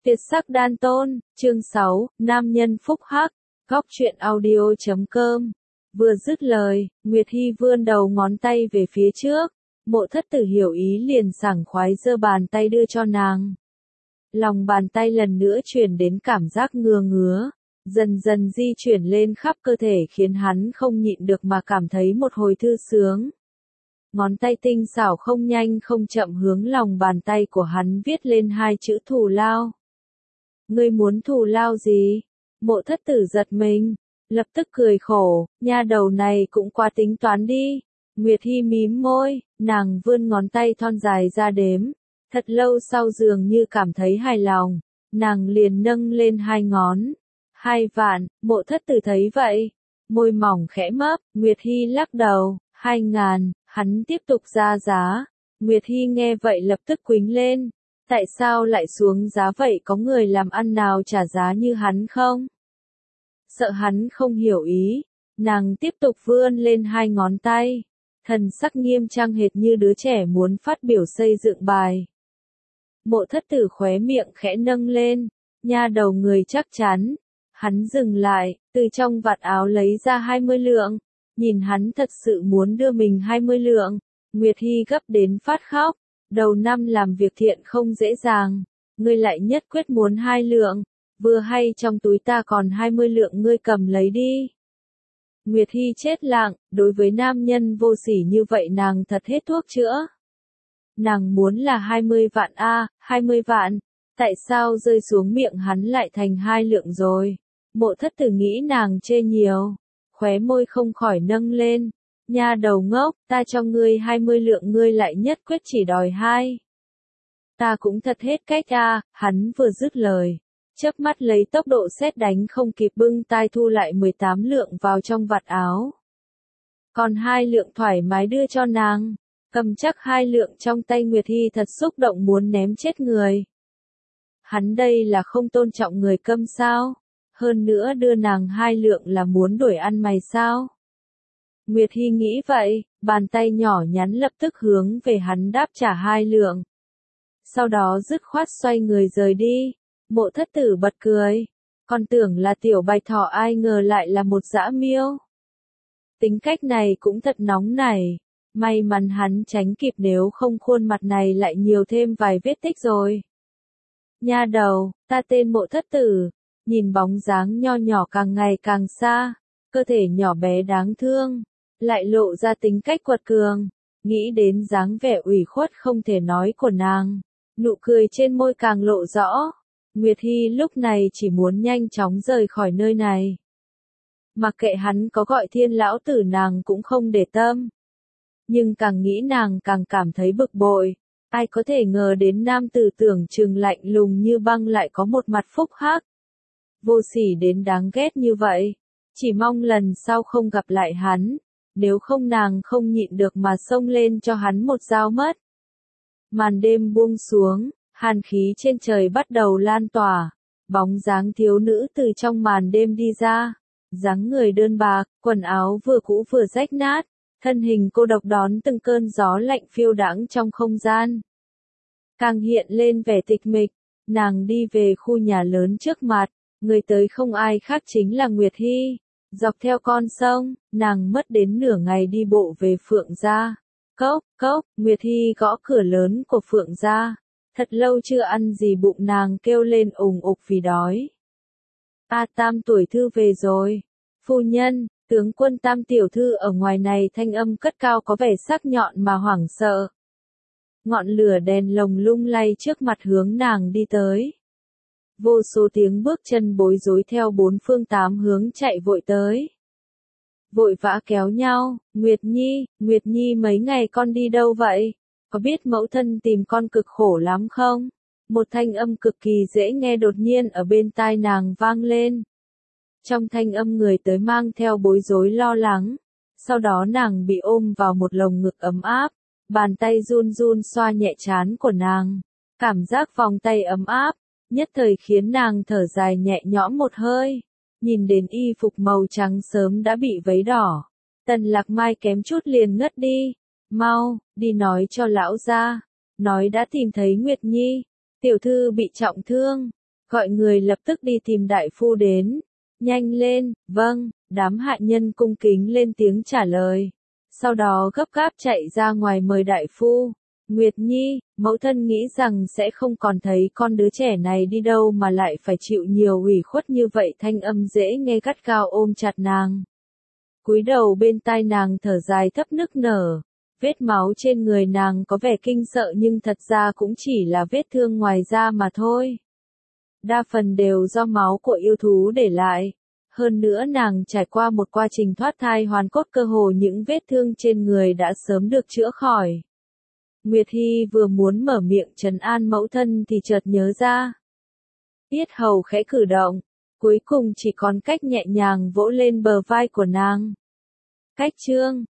Tuyệt sắc đan tôn, chương 6, nam nhân phúc hắc, góc truyện audio.com. Vừa dứt lời, Nguyệt Hy vươn đầu ngón tay về phía trước, Mộ Thất Tử hiểu ý liền sảng khoái giơ bàn tay đưa cho nàng. Lòng bàn tay lần nữa truyền đến cảm giác ngứa ngứa, dần dần di chuyển lên khắp cơ thể khiến hắn không nhịn được mà cảm thấy một hồi thư sướng. Ngón tay tinh xảo không nhanh không chậm hướng lòng bàn tay của hắn viết lên hai chữ thù lao. Ngươi muốn thù lao gì? Mộ Thất Tử giật mình, lập tức cười khổ, nha đầu này cũng quá tính toán đi. Nguyệt Hy mím môi, nàng vươn ngón tay thon dài ra đếm. Thật lâu sau dường như cảm thấy hài lòng, nàng liền nâng lên hai ngón. 2 vạn, Mộ Thất Tử thấy vậy, môi mỏng khẽ mấp, Nguyệt Hy lắc đầu, 2.000, hắn tiếp tục ra giá. Nguyệt Hy nghe vậy lập tức quýnh lên. Tại sao lại xuống giá vậy, có người làm ăn nào trả giá như hắn không? Sợ hắn không hiểu ý, nàng tiếp tục vươn lên hai ngón tay, thần sắc nghiêm trang hệt như đứa trẻ muốn phát biểu xây dựng bài. Mộ Thất Tử khóe miệng khẽ nâng lên, nha đầu người chắc chắn. Hắn dừng lại, từ trong vạt áo lấy ra 20 lượng, nhìn hắn thật sự muốn đưa mình 20 lượng, Nguyệt Hy gấp đến phát khóc. Đầu năm làm việc thiện không dễ dàng, ngươi lại nhất quyết muốn 2 lượng, vừa hay trong túi ta còn 20 lượng, ngươi cầm lấy đi. Nguyệt Hy chết lặng, đối với nam nhân vô sỉ như vậy nàng thật hết thuốc chữa. Nàng muốn là 20 vạn a, 20 vạn, tại sao rơi xuống miệng hắn lại thành 2 lượng rồi? Mộ Thất Tử nghĩ nàng chê nhiều, khóe môi không khỏi nâng lên. Nha đầu ngốc, ta cho ngươi 20 lượng ngươi lại nhất quyết chỉ đòi 2. Ta cũng thật hết cách a, hắn vừa dứt lời, chớp mắt lấy tốc độ sét đánh không kịp bưng tai thu lại 18 lượng vào trong vạt áo. Còn 2 lượng thoải mái đưa cho nàng, cầm chắc 2 lượng trong tay Nguyệt Hy thật xúc động muốn ném chết người. Hắn đây là không tôn trọng người câm sao? Hơn nữa đưa nàng 2 lượng là muốn đuổi ăn mày sao? Nguyệt Hy nghĩ vậy, bàn tay nhỏ nhắn lập tức hướng về hắn đáp trả 2 lượng. Sau đó dứt khoát xoay người rời đi. Mộ Thất Tử bật cười, còn tưởng là tiểu bạch thỏ, ai ngờ lại là một dã miêu. Tính cách này cũng thật nóng nảy, may mắn hắn tránh kịp, nếu không khuôn mặt này lại nhiều thêm vài vết tích rồi. Nha đầu, ta tên Mộ Thất Tử, nhìn bóng dáng nho nhỏ càng ngày càng xa, cơ thể nhỏ bé đáng thương, lại lộ ra tính cách quật cường, nghĩ đến dáng vẻ ủy khuất không thể nói của nàng, nụ cười trên môi càng lộ rõ. Nguyệt Hy lúc này chỉ muốn nhanh chóng rời khỏi nơi này. Mặc kệ hắn có gọi Thiên lão tử nàng cũng không để tâm. Nhưng càng nghĩ nàng càng cảm thấy bực bội, ai có thể ngờ đến nam tử tưởng chừng lạnh lùng như băng lại có một mặt phúc hắc. Vô sỉ đến đáng ghét như vậy, chỉ mong lần sau không gặp lại hắn. Nếu không nàng không nhịn được mà xông lên cho hắn một dao mất. Màn đêm buông xuống, hàn khí trên trời bắt đầu lan tỏa, bóng dáng thiếu nữ từ trong màn đêm đi ra, dáng người đơn bạc, quần áo vừa cũ vừa rách nát, thân hình cô độc đón từng cơn gió lạnh phiêu đãng trong không gian. Càng hiện lên vẻ tịch mịch, nàng đi về khu nhà lớn trước mặt, người tới không ai khác chính là Nguyệt Hy. Dọc theo con sông, nàng mất đến nửa ngày đi bộ về Phượng gia. Cốc, cốc, Nguyệt Hy gõ cửa lớn của Phượng gia. Thật lâu chưa ăn gì bụng nàng kêu lên ủng ục vì đói. A Tam tuổi thư về rồi. Phu nhân, tướng quân Tam tiểu thư ở ngoài này, thanh âm cất cao có vẻ sắc nhọn mà hoảng sợ. Ngọn lửa đèn lồng lung lay trước mặt hướng nàng đi tới. Vô số tiếng bước chân bối rối theo 4 phương 8 hướng chạy vội tới. Vội vã kéo nhau, Nguyệt Nhi mấy ngày con đi đâu vậy? Có biết mẫu thân tìm con cực khổ lắm không? Một thanh âm cực kỳ dễ nghe đột nhiên ở bên tai nàng vang lên. Trong thanh âm người tới mang theo bối rối lo lắng. Sau đó nàng bị ôm vào một lồng ngực ấm áp, bàn tay run run xoa nhẹ trán của nàng. Cảm giác vòng tay ấm áp, nhất thời khiến nàng thở dài nhẹ nhõm một hơi. Nhìn đến y phục màu trắng sớm đã bị vấy đỏ, Tần Lạc Mai kém chút liền ngất đi. Mau, đi nói cho lão gia, nói đã tìm thấy Nguyệt Nhi, tiểu thư bị trọng thương, gọi người lập tức đi tìm đại phu đến. Nhanh lên, vâng, đám hạ nhân cung kính lên tiếng trả lời. Sau đó gấp gáp chạy ra ngoài mời đại phu. Nguyệt Nhi, mẫu thân nghĩ rằng sẽ không còn thấy con đứa trẻ này đi đâu mà lại phải chịu nhiều ủy khuất như vậy. Thanh âm dễ nghe gắt gao ôm chặt nàng. Cúi đầu bên tai nàng thở dài thấp nức nở. Vết máu trên người nàng có vẻ kinh sợ nhưng thật ra cũng chỉ là vết thương ngoài da mà thôi. Đa phần đều do máu của yêu thú để lại. Hơn nữa nàng trải qua một quá trình thoát thai hoàn cốt, cơ hồ những vết thương trên người đã sớm được chữa khỏi. Nguyệt Hy vừa muốn mở miệng trấn an mẫu thân thì chợt nhớ ra. Yết hầu khẽ cử động, cuối cùng chỉ còn cách nhẹ nhàng vỗ lên bờ vai của nàng. Cách chương